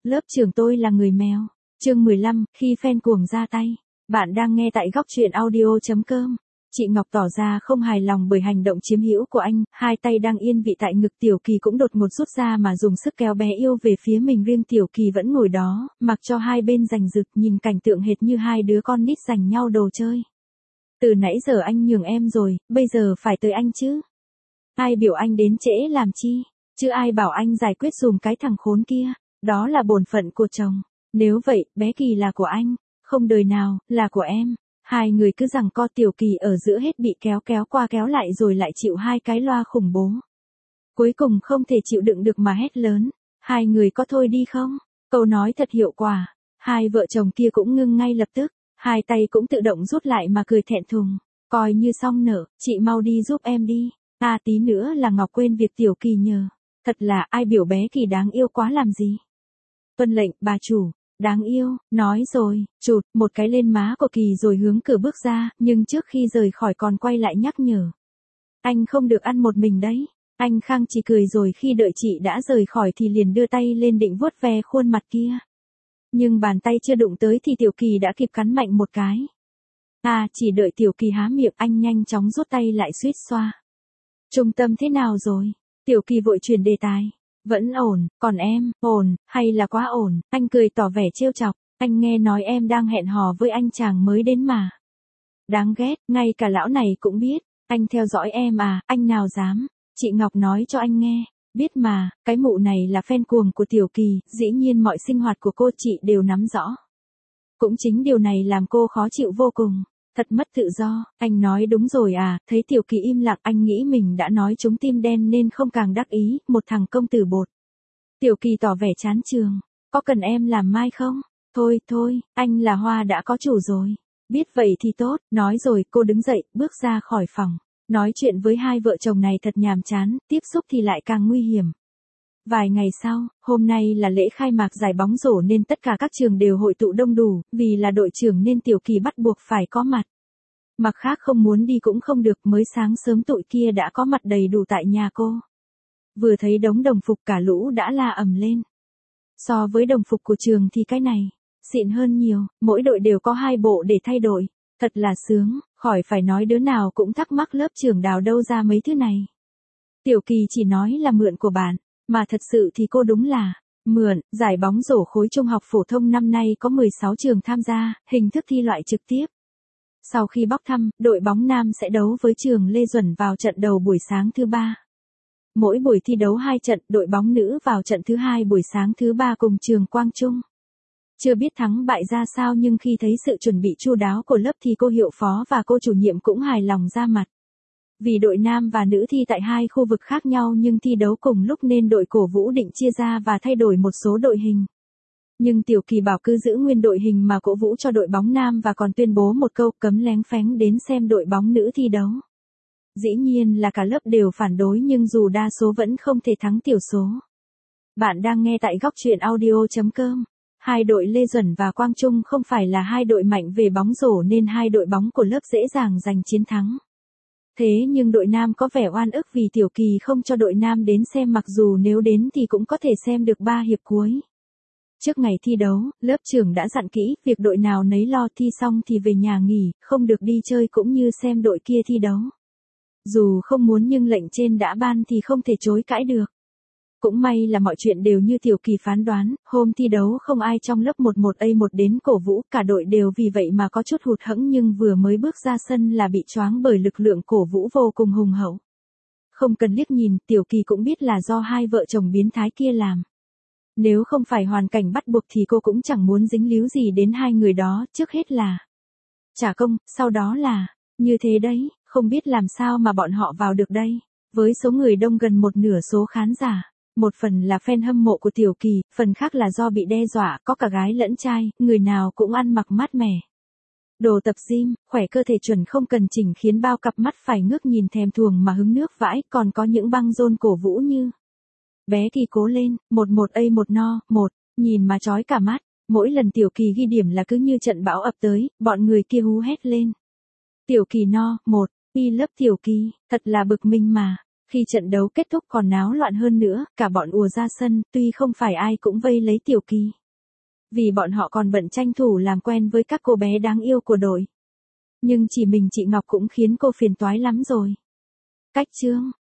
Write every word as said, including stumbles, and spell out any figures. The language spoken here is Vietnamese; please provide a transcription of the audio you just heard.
Lớp trưởng tôi là người mèo. Chương mười lăm, khi fan cuồng ra tay. Bạn đang nghe tại góc truyện audio chấm com. Chị Ngọc tỏ ra không hài lòng bởi hành động chiếm hữu của anh, hai tay đang yên vị tại ngực Tiểu Kỳ cũng đột ngột rút ra mà dùng sức kéo bé yêu về phía mình, riêng Tiểu Kỳ vẫn ngồi đó, mặc cho hai bên giành giật, nhìn cảnh tượng hệt như hai đứa con nít giành nhau đồ chơi. Từ nãy giờ anh nhường em rồi, bây giờ phải tới anh chứ. Ai biểu anh đến trễ làm chi, chứ ai bảo anh giải quyết dùm cái thằng khốn kia, đó là bổn phận của chồng. Nếu vậy, bé Kỳ là của anh, không đời nào, là của em. Hai người cứ giằng co, Tiểu Kỳ ở giữa hết bị kéo kéo qua kéo lại rồi lại chịu hai cái loa khủng bố. Cuối cùng không thể chịu đựng được mà hét lớn, hai người có thôi đi không? Câu nói thật hiệu quả, hai vợ chồng kia cũng ngưng ngay lập tức, hai tay cũng tự động rút lại mà cười thẹn thùng, coi như xong nợ, chị mau đi giúp em đi. À tí nữa là Ngọc quên việc Tiểu Kỳ nhờ, thật là ai biểu bé Kỳ đáng yêu quá làm gì. Tuân lệnh, bà chủ. Đáng yêu, nói rồi, chụt một cái lên má của Kỳ rồi hướng cửa bước ra, nhưng trước khi rời khỏi còn quay lại nhắc nhở. Anh không được ăn một mình đấy. Anh Khang chỉ cười rồi khi đợi chị đã rời khỏi thì liền đưa tay lên định vuốt ve khuôn mặt kia. Nhưng bàn tay chưa đụng tới thì Tiểu Kỳ đã kịp cắn mạnh một cái. À, chỉ đợi Tiểu Kỳ há miệng anh nhanh chóng rút tay lại suýt xoa. Trung tâm thế nào rồi? Tiểu Kỳ vội chuyển đề tài. Vẫn ổn, còn em, ổn, hay là quá ổn? Anh cười tỏ vẻ trêu chọc, anh nghe nói em đang hẹn hò với anh chàng mới đến mà. Đáng ghét, ngay cả lão này cũng biết, anh theo dõi em à, anh nào dám. Chị Ngọc nói cho anh nghe, biết mà, cái mụ này là fan cuồng của Tiểu Kỳ, dĩ nhiên mọi sinh hoạt của cô chị đều nắm rõ. Cũng chính điều này làm cô khó chịu vô cùng. Thật mất tự do, anh nói đúng rồi à, thấy Tiểu Kỳ im lặng anh nghĩ mình đã nói trúng tim đen nên không càng đắc ý, một thằng công tử bột. Tiểu Kỳ tỏ vẻ chán trường, có cần em làm mai không? Thôi thôi, anh là hoa đã có chủ rồi. Biết vậy thì tốt, nói rồi cô đứng dậy, bước ra khỏi phòng. Nói chuyện với hai vợ chồng này thật nhàm chán, tiếp xúc thì lại càng nguy hiểm. Vài ngày sau, hôm nay là lễ khai mạc giải bóng rổ nên tất cả các trường đều hội tụ đông đủ, vì là đội trưởng nên Tiểu Kỳ bắt buộc phải có mặt. Mặc khác không muốn đi cũng không được, mới sáng sớm tụi kia đã có mặt đầy đủ tại nhà cô. Vừa thấy đống đồng phục cả lũ đã la ầm lên. So với đồng phục của trường thì cái này, xịn hơn nhiều, mỗi đội đều có hai bộ để thay đổi. Thật là sướng, khỏi phải nói đứa nào cũng thắc mắc lớp trưởng đào đâu ra mấy thứ này. Tiểu Kỳ chỉ nói là mượn của bạn. Mà thật sự thì cô đúng là mượn. Giải bóng rổ khối trung học phổ thông năm nay có mười sáu trường tham gia, hình thức thi loại trực tiếp. Sau khi bốc thăm, đội bóng nam sẽ đấu với trường Lê Duẩn vào trận đầu buổi sáng thứ ba. Mỗi buổi thi đấu hai trận, đội bóng nữ vào trận thứ hai buổi sáng thứ ba cùng trường Quang Trung. Chưa biết thắng bại ra sao nhưng khi thấy sự chuẩn bị chu đáo của lớp thì cô hiệu phó và cô chủ nhiệm cũng hài lòng ra mặt. Vì đội nam và nữ thi tại hai khu vực khác nhau nhưng thi đấu cùng lúc nên đội cổ vũ định chia ra và thay đổi một số đội hình. Nhưng Tiểu Kỳ bảo cứ giữ nguyên đội hình mà cổ vũ cho đội bóng nam và còn tuyên bố một câu cấm léng phéng đến xem đội bóng nữ thi đấu. Dĩ nhiên là cả lớp đều phản đối nhưng dù đa số vẫn không thể thắng tiểu số. Bạn đang nghe tại góc truyện audio chấm com. Hai đội Lê Duẩn và Quang Trung không phải là hai đội mạnh về bóng rổ nên hai đội bóng của lớp dễ dàng giành chiến thắng. Thế nhưng đội nam có vẻ oan ức vì Tiểu Kỳ không cho đội nam đến xem, mặc dù nếu đến thì cũng có thể xem được ba hiệp cuối. Trước ngày thi đấu, lớp trưởng đã dặn kỹ, việc đội nào nấy lo thi xong thì về nhà nghỉ, không được đi chơi cũng như xem đội kia thi đấu. Dù không muốn nhưng lệnh trên đã ban thì không thể chối cãi được. Cũng may là mọi chuyện đều như Tiểu Kỳ phán đoán, hôm thi đấu không ai trong lớp một một A một đến cổ vũ, cả đội đều vì vậy mà có chút hụt hẫng nhưng vừa mới bước ra sân là bị choáng bởi lực lượng cổ vũ vô cùng hùng hậu. Không cần liếc nhìn, Tiểu Kỳ cũng biết là do hai vợ chồng biến thái kia làm. Nếu không phải hoàn cảnh bắt buộc thì cô cũng chẳng muốn dính líu gì đến hai người đó, trước hết là trả công, sau đó là, như thế đấy, không biết làm sao mà bọn họ vào được đây. Với số người đông gần một nửa số khán giả. Một phần là fan hâm mộ của Tiểu Kỳ, phần khác là do bị đe dọa, có cả gái lẫn trai, người nào cũng ăn mặc mát mẻ. Đồ tập gym, khỏe cơ thể chuẩn không cần chỉnh khiến bao cặp mắt phải ngước nhìn thèm thuồng mà hứng nước vãi, còn có những băng rôn cổ vũ như bé Kỳ cố lên, một một A một no, một, nhìn mà chói cả mắt, mỗi lần Tiểu Kỳ ghi điểm là cứ như trận bão ập tới, bọn người kia hú hét lên. Tiểu Kỳ no, một, y lớp Tiểu Kỳ, thật là bực mình mà. Khi trận đấu kết thúc còn náo loạn hơn nữa, cả bọn ùa ra sân, tuy không phải ai cũng vây lấy Tiểu Kỳ. Vì bọn họ còn bận tranh thủ làm quen với các cô bé đáng yêu của đội. Nhưng chỉ mình chị Ngọc cũng khiến cô phiền toái lắm rồi. Cách chương